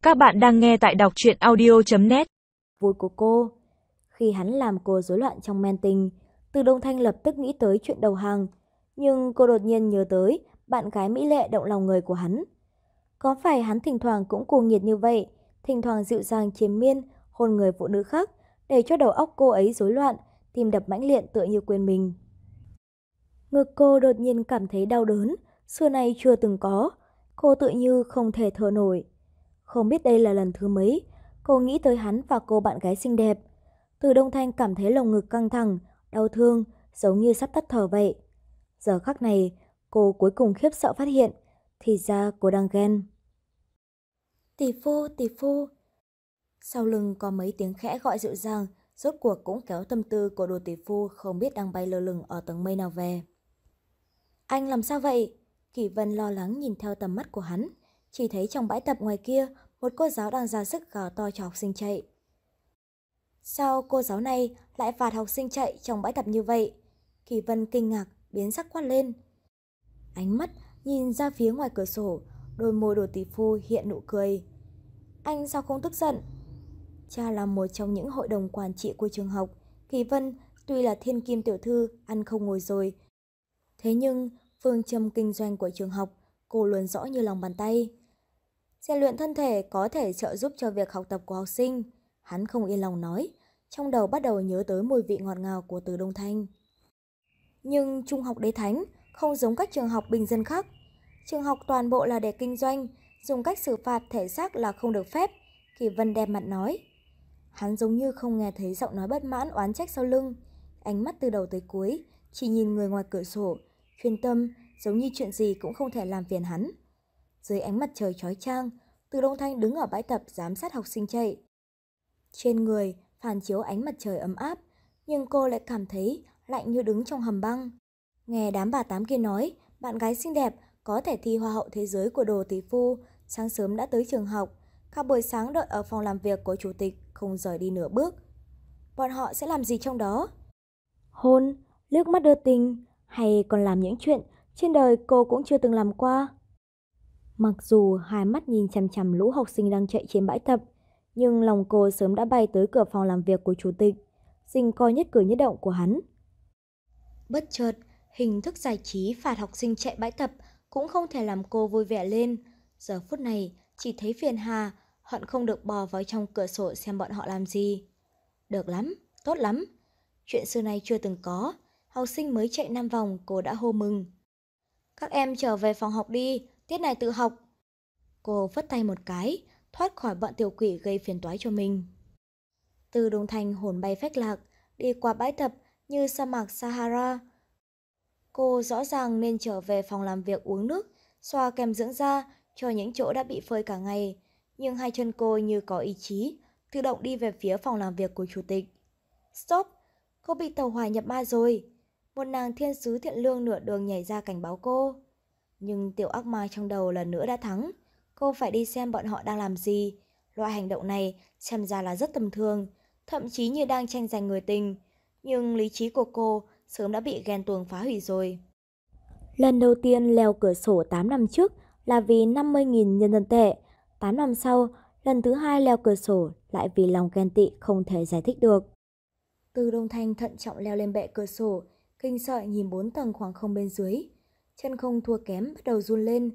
Các bạn đang nghe tại đọc truyện audio.net. Vui của cô. Khi hắn làm cô rối loạn trong men tình, Từ Đông Thanh lập tức nghĩ tới chuyện đầu hàng. Nhưng cô đột nhiên nhớ tới bạn gái mỹ lệ động lòng người của hắn. Có phải hắn thỉnh thoảng cũng cuồng nhiệt như vậy, thỉnh thoảng dịu dàng triền miên, hôn người phụ nữ khác, để cho đầu óc cô ấy rối loạn, tim đập mãnh liệt tựa như quên mình. Ngực cô đột nhiên cảm thấy đau đớn, xưa nay chưa từng có. Cô tự như không thể thở nổi. Không biết đây là lần thứ mấy, cô nghĩ tới hắn và cô bạn gái xinh đẹp. Từ Đông Thanh cảm thấy lồng ngực căng thẳng, đau thương, giống như sắp tắt thở vậy. Giờ khắc này, cô cuối cùng khiếp sợ phát hiện, thì ra cô đang ghen. Tỷ phu, tỷ phu. Sau lưng có mấy tiếng khẽ gọi dịu dàng, rốt cuộc cũng kéo tâm tư của đồ tỷ phu không biết đang bay lơ lửng ở tầng mây nào về. Anh làm sao vậy? Kỷ Vân lo lắng nhìn theo tầm mắt của hắn, chỉ thấy trong bãi tập ngoài kia, một cô giáo đang ra sức gào to cho học sinh chạy. Sao cô giáo này lại phạt học sinh chạy trong bãi tập như vậy? Kỷ Vân kinh ngạc, biến sắc quát lên. Ánh mắt nhìn ra phía ngoài cửa sổ, đôi môi đồ tỷ phu hiện nụ cười. Anh sao không tức giận? Cha là một trong những hội đồng quản trị của trường học. Kỷ Vân tuy là thiên kim tiểu thư, ăn không ngồi rồi. Thế nhưng phương châm kinh doanh của trường học cô luôn rõ như lòng bàn tay. Rèn luyện thân thể có thể trợ giúp cho việc học tập của học sinh. Hắn không yên lòng nói, trong đầu bắt đầu nhớ tới mùi vị ngọt ngào của Từ Đông Thanh. Nhưng trung học Đế Thánh không giống các trường học bình dân khác. Trường học toàn bộ là để kinh doanh, dùng cách xử phạt thể xác là không được phép. Kỷ Vân đẹp mặt nói. Hắn giống như không nghe thấy giọng nói bất mãn oán trách sau lưng. Ánh mắt từ đầu tới cuối chỉ nhìn người ngoài cửa sổ, chuyên tâm, giống như chuyện gì cũng không thể làm phiền hắn. Dưới ánh mặt trời chói chang, Từ Đông Thanh đứng ở bãi tập giám sát học sinh chạy. Trên người phản chiếu ánh mặt trời ấm áp, nhưng cô lại cảm thấy lạnh như đứng trong hầm băng. Nghe đám bà tám kia nói, bạn gái xinh đẹp có thể thi hoa hậu thế giới của đồ tỷ phu, sáng sớm đã tới trường học, cả buổi sáng đợi ở phòng làm việc của chủ tịch, không rời đi nửa bước. Bọn họ sẽ làm gì trong đó? Hôn, liếc mắt đưa tình, hay còn làm những chuyện trên đời cô cũng chưa từng làm qua. Mặc dù hai mắt nhìn chằm chằm lũ học sinh đang chạy trên bãi tập, nhưng lòng cô sớm đã bay tới cửa phòng làm việc của chủ tịch, rình coi nhất cử nhất động của hắn. Bất chợt, hình thức giải trí phạt học sinh chạy bãi tập cũng không thể làm cô vui vẻ lên. Giờ phút này chỉ thấy phiền hà, hận không được bò vào trong cửa sổ xem bọn họ làm gì. Được lắm, tốt lắm. Chuyện xưa nay chưa từng có, học sinh mới chạy 5 vòng cô đã hô mừng. Các em trở về phòng học đi, tiết này tự học. Cô phất tay một cái, thoát khỏi bọn tiểu quỷ gây phiền toái cho mình. Từ Đông Thanh hồn bay phách lạc, đi qua bãi tập như sa mạc Sahara. Cô rõ ràng nên trở về phòng làm việc uống nước, xoa kem dưỡng da cho những chỗ đã bị phơi cả ngày. Nhưng hai chân cô như có ý chí, tự động đi về phía phòng làm việc của chủ tịch. Stop! Cô bị tàu hỏa nhập ma rồi. Một nàng thiên sứ thiện lương nửa đường nhảy ra cảnh báo cô. Nhưng tiểu ác ma trong đầu lần nữa đã thắng. Cô phải đi xem bọn họ đang làm gì. Loại hành động này xem ra là rất tầm thường, thậm chí như đang tranh giành người tình. Nhưng lý trí của cô sớm đã bị ghen tuông phá hủy rồi. Lần đầu tiên leo cửa sổ 8 năm trước là vì 50.000 nhân dân tệ. 8 năm sau, lần thứ hai leo cửa sổ lại vì lòng ghen tị không thể giải thích được. Từ Đông Thanh thận trọng leo lên bệ cửa sổ, kinh sợ nhìn 4 tầng khoảng không bên dưới. Chân không thua kém bắt đầu run lên.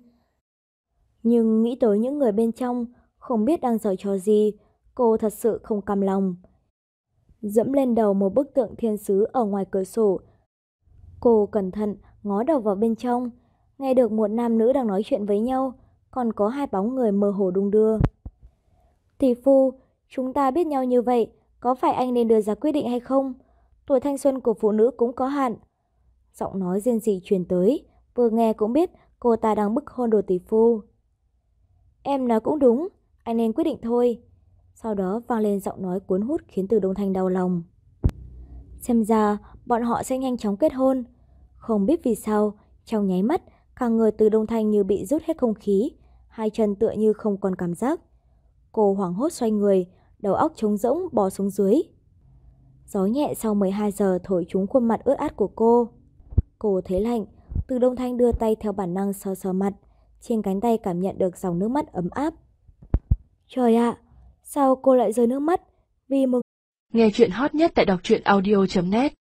Nhưng nghĩ tới những người bên trong, không biết đang giở trò gì, cô thật sự không cam lòng. Dẫm lên đầu một bức tượng thiên sứ ở ngoài cửa sổ. Cô cẩn thận ngó đầu vào bên trong, nghe được một nam nữ đang nói chuyện với nhau, còn có hai bóng người mơ hồ đung đưa. Tỷ phu, chúng ta biết nhau như vậy, có phải anh nên đưa ra quyết định hay không? Tuổi thanh xuân của phụ nữ cũng có hạn. Giọng nói rên rỉ truyền tới, vừa nghe cũng biết cô ta đang bức hôn đồ tỷ phu. Em nói cũng đúng, anh nên quyết định thôi. Sau đó vang lên giọng nói cuốn hút khiến Từ Đông Thanh đau lòng. Xem ra bọn họ sẽ nhanh chóng kết hôn. Không biết vì sao, trong nháy mắt, cả người Từ Đông Thanh như bị rút hết không khí, hai chân tựa như không còn cảm giác. Cô hoảng hốt xoay người, đầu óc trống rỗng bò xuống dưới. Gió nhẹ sau 12 giờ thổi trúng khuôn mặt ướt át của cô. Cô thấy lạnh, Từ Đông Thanh đưa tay theo bản năng sờ sờ mặt, trên cánh tay cảm nhận được dòng nước mắt ấm áp. Trời ạ, sao cô lại rơi nước mắt vì một Nghe chuyện hot nhất tại đọc truyện audio.net